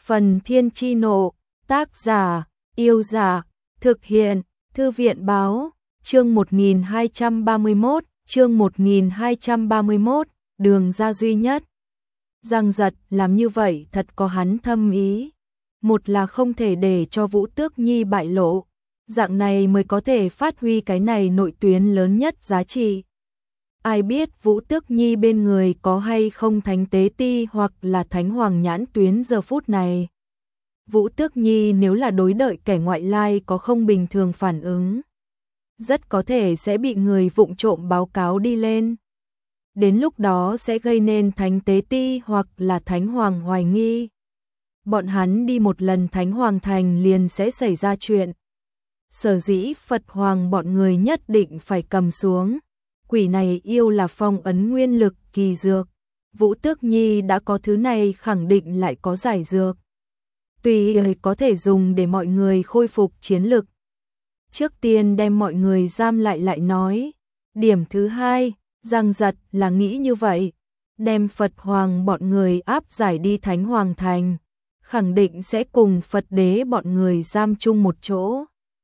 Phần Thiên Chi Nộ, tác giả, Yêu Giả, thực hiện, Thư viện Báo, chương 1231, đường ra duy nhất. Giang Giật làm như vậy thật có hắn thâm ý. Một là không thể để cho Vũ Tước Nhi bại lộ, dạng này mới có thể phát huy cái này nội tuyến lớn nhất giá trị. Ai biết Vũ Tước Nhi bên người có hay không thánh tế ti hoặc là thánh hoàng nhãn tuyến giờ phút này. Vũ Tước Nhi nếu là đối đợi kẻ ngoại lai có không bình thường phản ứng, rất có thể sẽ bị người vụng trộm báo cáo đi lên. Đến lúc đó sẽ gây nên thánh tế ti hoặc là thánh hoàng hoài nghi. Bọn hắn đi một lần thánh hoàng thành liền sẽ xảy ra chuyện. Sở dĩ Phật hoàng bọn người nhất định phải cầm xuống. Quỷ này yêu là phong ấn nguyên lực kỳ dược. Vũ Tước Nhi đã có thứ này khẳng định lại có giải dược. Tuy có thể dùng để mọi người khôi phục chiến lực. Trước tiên đem mọi người giam lại nói. Điểm thứ hai, Giang Giật là nghĩ như vậy. Đem Phật hoàng bọn người áp giải đi thánh hoàng thành. Khẳng định sẽ cùng Phật đế bọn người giam chung một chỗ.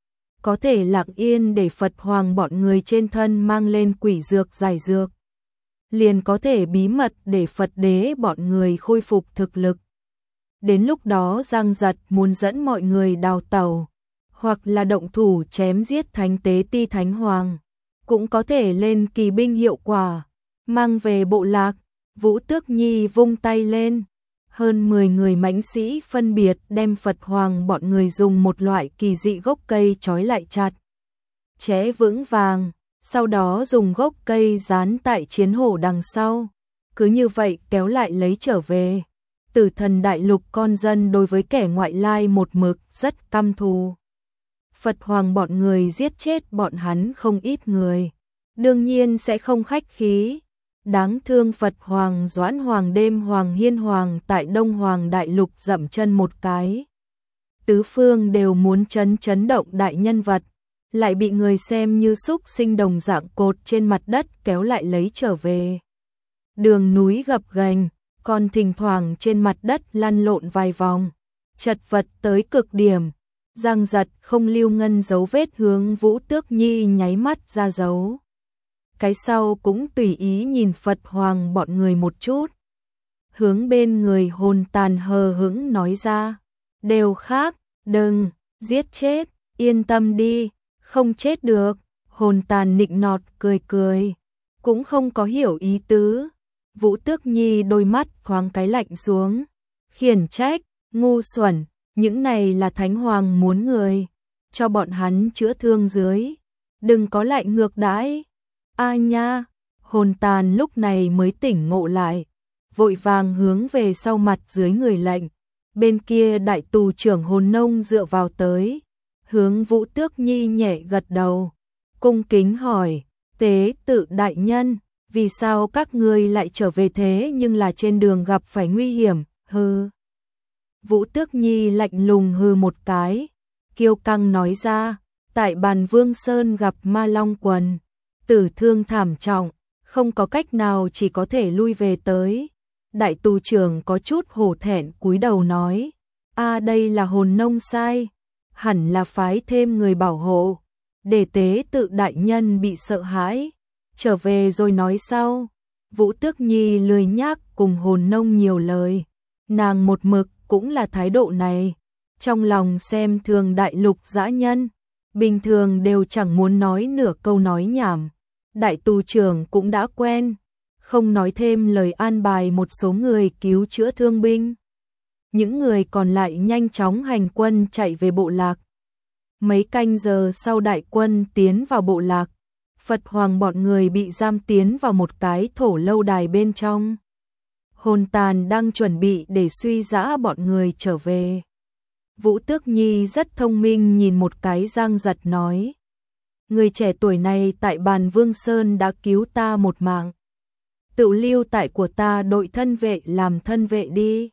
Có thể lặng yên để Phật hoàng bọn người trên thân mang lên quỷ dược giải dược. Liền có thể bí mật để Phật đế bọn người khôi phục thực lực. Đến lúc đó Giang Giật muốn dẫn mọi người đào tẩu, hoặc là động thủ chém giết thánh tế ti thánh hoàng, cũng có thể lên kỳ binh hiệu quả, mang về bộ lạc. Vũ Tước Nhi vung tay lên. Hơn 10 người mãnh sĩ phân biệt đem Phật hoàng bọn người dùng một loại kỳ dị gốc cây trói lại chặt, chẽ vững vàng, sau đó dùng gốc cây dán tại chiến hổ đằng sau. Cứ như vậy kéo lại lấy trở về. Tử Thần đại lục con dân đối với kẻ ngoại lai một mực rất căm thù. Phật hoàng bọn người giết chết bọn hắn không ít người, đương nhiên sẽ không khách khí. Đáng thương Phật hoàng Doãn hoàng đêm hoàng Hiên hoàng tại Đông hoàng đại lục dậm chân một cái. Tứ phương đều muốn chấn động đại nhân vật, lại bị người xem như súc sinh đồng dạng cột trên mặt đất kéo lại lấy trở về. Đường núi gập ghềnh, còn thỉnh thoảng trên mặt đất lăn lộn vài vòng, chật vật tới cực điểm. Giang Giật không lưu ngân dấu vết hướng Vũ Tước Nhi nháy mắt ra dấu. Cái sau cũng tùy ý nhìn Phật hoàng bọn người một chút. Hướng bên người Hồn Tàn hờ hững nói ra. Đều khác, đừng, giết chết, yên tâm đi, không chết được. Hồn Tàn nịnh nọt cười, cũng không có hiểu ý tứ. Vũ Tước Nhi đôi mắt thoáng cái lạnh xuống. Khiển trách, ngu xuẩn, những này là thánh hoàng muốn người. Cho bọn hắn chữa thương dưới, đừng có lại ngược đãi. A nha, Hồn Tàn lúc này mới tỉnh ngộ lại, vội vàng hướng về sau mặt dưới người lệnh. Bên kia đại tù trưởng Hồn Nông dựa vào tới, hướng Vũ Tước Nhi nhẹ gật đầu, cung kính hỏi, tế tự đại nhân, vì sao các ngươi lại trở về thế nhưng là trên đường gặp phải nguy hiểm, hừ. Vũ Tước Nhi lạnh lùng hừ một cái, kiêu căng nói ra, tại Bàn Vương Sơn gặp ma long quần. Tử thương thảm trọng, không có cách nào chỉ có thể lui về tới. Đại tù trưởng có chút hổ thẹn cúi đầu nói, đây là Hồn Nông sai, hẳn là phái thêm người bảo hộ, để tế tự đại nhân bị sợ hãi, trở về rồi nói sau. Vũ Tước Nhi lười nhác cùng Hồn Nông nhiều lời, nàng một mực cũng là thái độ này, trong lòng xem thường đại lục dã nhân, bình thường đều chẳng muốn nói nửa câu nói nhảm. Đại tù trưởng cũng đã quen, không nói thêm lời an bài một số người cứu chữa thương binh. Những người còn lại nhanh chóng hành quân chạy về bộ lạc. Mấy canh giờ sau đại quân tiến vào bộ lạc, Phật hoàng bọn người bị giam tiến vào một cái thổ lâu đài bên trong. Hồn Tàn đang chuẩn bị để suy giã bọn người trở về. Vũ Tước Nhi rất thông minh nhìn một cái Giang Giật nói. Người trẻ tuổi này tại Bàn Vương Sơn đã cứu ta một mạng. Tự lưu tại của ta đội thân vệ làm thân vệ đi.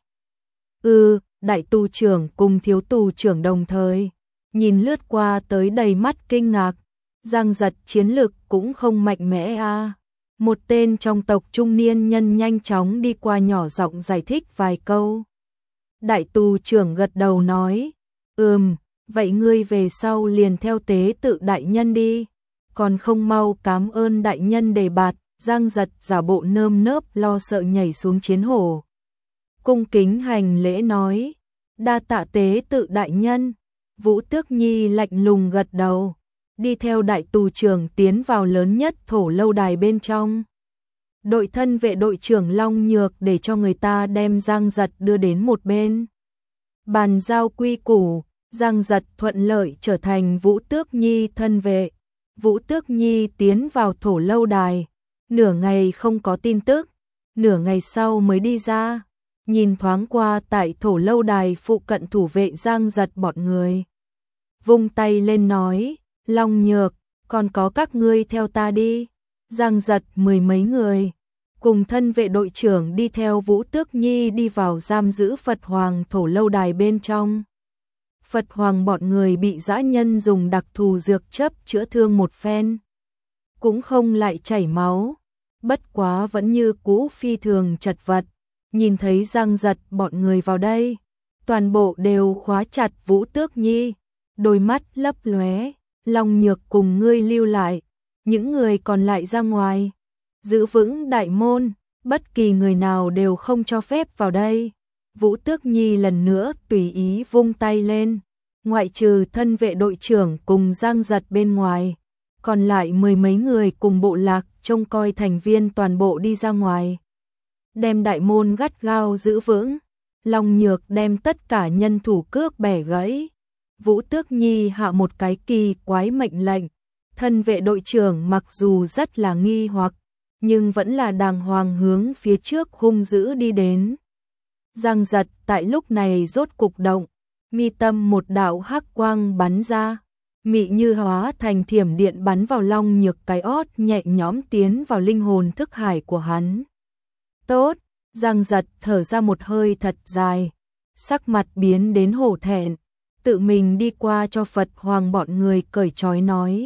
Đại tù trưởng cùng thiếu tù trưởng đồng thời, nhìn lướt qua tới đầy mắt kinh ngạc. Giang Giật chiến lực cũng không mạnh mẽ a. Một tên trong tộc trung niên nhân nhanh chóng đi qua nhỏ giọng giải thích vài câu. Đại tù trưởng gật đầu nói, vậy ngươi về sau liền theo tế tự đại nhân đi, còn không mau cảm ơn đại nhân đề bạt. Giang Giật giả bộ nơm nớp lo sợ nhảy xuống chiến hổ. Cung kính hành lễ nói, đa tạ tế tự đại nhân. Vũ Tước Nhi lạnh lùng gật đầu, đi theo đại tù trưởng tiến vào lớn nhất thổ lâu đài bên trong. Đội thân vệ đội trưởng Long Nhược để cho người ta đem Giang Giật đưa đến một bên. Bàn giao quy củ, Giang Giật thuận lợi trở thành Vũ Tước Nhi thân vệ. Vũ Tước Nhi tiến vào thổ lâu đài, nửa ngày không có tin tức, nửa ngày sau mới đi ra, nhìn thoáng qua tại thổ lâu đài phụ cận thủ vệ Giang Giật bọn người. Vung tay lên nói, Long Nhược, còn có các ngươi theo ta đi. Giang Giật 10 mấy người, cùng thân vệ đội trưởng đi theo Vũ Tước Nhi đi vào giam giữ Phật Hoàng thổ lâu đài bên trong. Phật Hoàng bọn người bị dã nhân dùng đặc thù dược chấp chữa thương một phen, cũng không lại chảy máu, bất quá vẫn như cũ phi thường chật vật. Nhìn thấy Giang Giật bọn người vào đây, toàn bộ đều khóa chặt Vũ Tước Nhi, đôi mắt lấp lóe. Long Nhược cùng ngươi lưu lại, những người còn lại ra ngoài, giữ vững đại môn, bất kỳ người nào đều không cho phép vào đây. Vũ Tước Nhi lần nữa tùy ý vung tay lên, ngoại trừ thân vệ đội trưởng cùng Giang Giật bên ngoài, còn lại 10 mấy người cùng bộ lạc trông coi thành viên toàn bộ đi ra ngoài, đem đại môn gắt gao giữ vững. Long Nhược đem tất cả nhân thủ cước bẻ gãy. Vũ Tước Nhi hạ một cái kỳ quái mệnh lệnh, thân vệ đội trưởng mặc dù rất là nghi hoặc, nhưng vẫn là đàng hoàng hướng phía trước hung dữ đi đến. Giang Giật tại lúc này rốt cục động, mi tâm một đạo hắc quang bắn ra, mị như hóa thành thiểm điện bắn vào Long Nhược cái ót, nhẹ nhõm tiến vào linh hồn thức hải của hắn. Tốt, Giang Giật thở ra một hơi thật dài, sắc mặt biến đến hổ thẹn, tự mình đi qua cho Phật Hoàng bọn người cởi trói nói,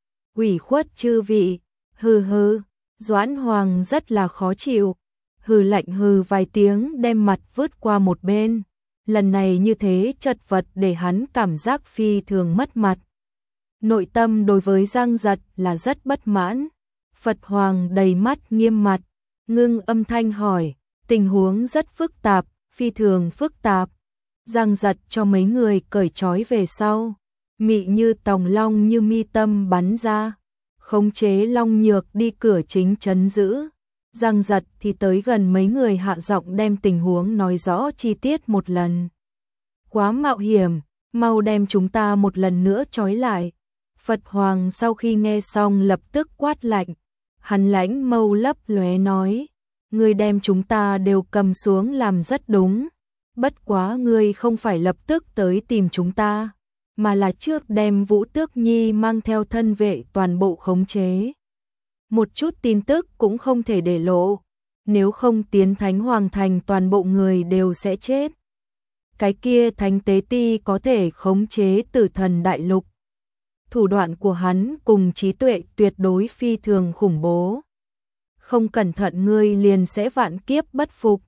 ủy khuất chư vị. Hừ. Doãn Hoàng rất là khó chịu, hừ lạnh hừ vài tiếng đem mặt vứt qua một bên. Lần này như thế chật vật để hắn cảm giác phi thường mất mặt. Nội tâm đối với Giang Giật là rất bất mãn. Phật Hoàng đầy mắt nghiêm mặt, ngưng âm thanh hỏi, tình huống rất phức tạp, phi thường phức tạp. Giang Giật cho mấy người cởi trói về sau, mị như tòng long như mi tâm bắn ra, khống chế Long Nhược đi cửa chính trấn giữ. Giang Giật thì tới gần mấy người hạ giọng đem tình huống nói rõ chi tiết một lần. Quá mạo hiểm, mau đem chúng ta một lần nữa trói lại. Phật Hoàng sau khi nghe xong lập tức quát lạnh, hắn lãnh mâu lấp lóe nói, ngươi đem chúng ta đều cầm xuống làm rất đúng. Bất quá ngươi không phải lập tức tới tìm chúng ta, mà là trước đem Vũ Tước Nhi mang theo thân vệ toàn bộ khống chế. Một chút tin tức cũng không thể để lộ, nếu không tiến Thánh Hoàng Thành toàn bộ người đều sẽ chết. Cái kia Thánh Tế Ti có thể khống chế Tử Thần Đại Lục. Thủ đoạn của hắn cùng trí tuệ tuyệt đối phi thường khủng bố. Không cẩn thận ngươi liền sẽ vạn kiếp bất phục.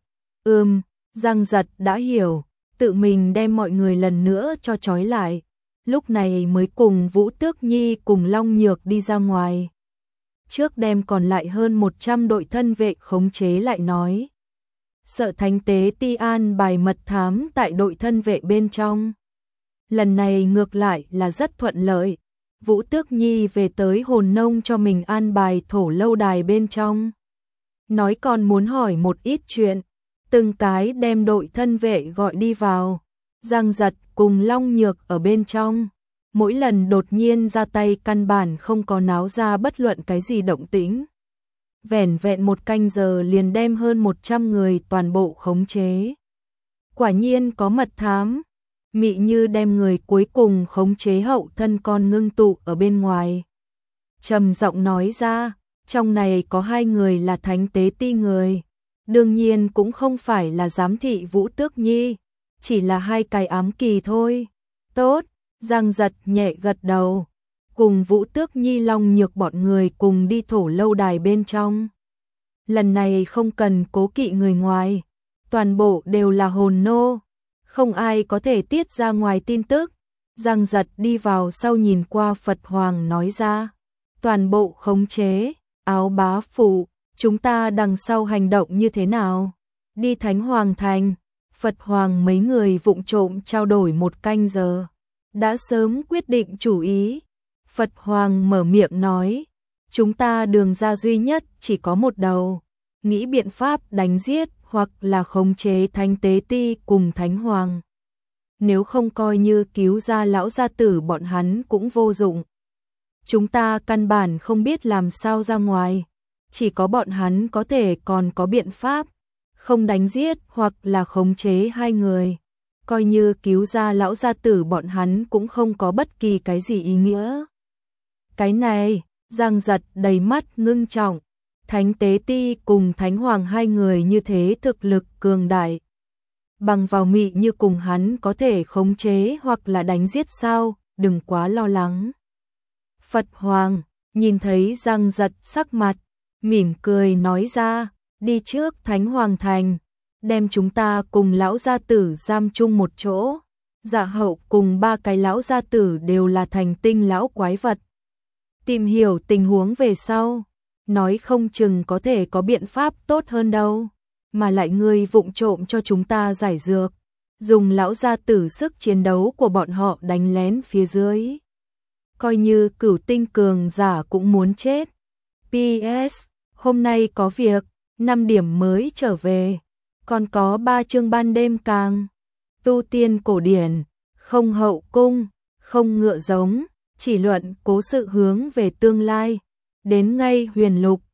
Giang Giật đã hiểu, tự mình đem mọi người lần nữa cho trói lại, lúc này mới cùng Vũ Tước Nhi cùng Long Nhược đi ra ngoài. Trước đem còn lại hơn 100 đội thân vệ khống chế lại nói. Sợ Thánh Tế Ti an bài mật thám tại đội thân vệ bên trong. Lần này ngược lại là rất thuận lợi. Vũ Tước Nhi về tới Hồn Nông cho mình an bài thổ lâu đài bên trong. Nói còn muốn hỏi một ít chuyện, từng cái đem đội thân vệ gọi đi vào. Giang Giật cùng Long Nhược ở bên trong, mỗi lần đột nhiên ra tay căn bản không có náo ra bất luận cái gì động tĩnh. Vẻn vẹn một canh giờ liền đem hơn 100 người toàn bộ khống chế. Quả nhiên có mật thám, mị như đem người cuối cùng khống chế hậu thân con ngưng tụ ở bên ngoài. Trầm giọng nói ra, trong này có 2 người là Thánh Tế Ti người, đương nhiên cũng không phải là giám thị Vũ Tước Nhi, chỉ là 2 cái ám kỳ thôi. Tốt, Giang Giật nhẹ gật đầu, cùng Vũ Tước Nhi Long Nhược bọn người cùng đi thổ lâu đài bên trong. Lần này không cần cố kỵ người ngoài, toàn bộ đều là hồn nô, không ai có thể tiết ra ngoài tin tức. Giang Giật đi vào sau nhìn qua Phật Hoàng nói ra, toàn bộ khống chế, Áo bá phụ, chúng ta đằng sau hành động như thế nào? Đi Thánh Hoàng Thành, Phật Hoàng mấy người vụng trộm trao đổi 1 canh giờ, đã sớm quyết định chủ ý. Phật Hoàng mở miệng nói, chúng ta đường ra duy nhất chỉ có một đầu, nghĩ biện pháp đánh giết hoặc là khống chế Thánh Tế Ti cùng Thánh Hoàng. Nếu không coi như cứu ra lão gia tử bọn hắn cũng vô dụng. Chúng ta căn bản không biết làm sao ra ngoài, chỉ có bọn hắn có thể còn có biện pháp, không đánh giết hoặc là khống chế 2 người. Coi như cứu ra lão gia tử bọn hắn cũng không có bất kỳ cái gì ý nghĩa. Cái này, Giang Giật đầy mắt ngưng trọng, Thánh Tế Ti cùng Thánh Hoàng 2 người như thế thực lực cường đại. Bằng vào mị như cùng hắn có thể khống chế hoặc là đánh giết sao, đừng quá lo lắng. Phật Hoàng, nhìn thấy Giang Giật sắc mặt, mỉm cười nói ra, đi trước Thánh Hoàng Thành, đem chúng ta cùng lão gia tử giam chung một chỗ. Dạ hậu cùng 3 cái lão gia tử đều là thành tinh lão quái vật. Tìm hiểu tình huống về sau, nói không chừng có thể có biện pháp tốt hơn đâu. Mà lại ngươi vụng trộm cho chúng ta giải dược, dùng lão gia tử sức chiến đấu của bọn họ đánh lén phía dưới. Coi như Cửu Tinh cường giả cũng muốn chết. PS, hôm nay có việc, 5 điểm mới trở về, còn có 3 chương ban đêm càng. Tu tiên cổ điển, không hậu cung, không ngựa giống, chỉ luận cố sự hướng về tương lai. Đến ngay Huyền Lục,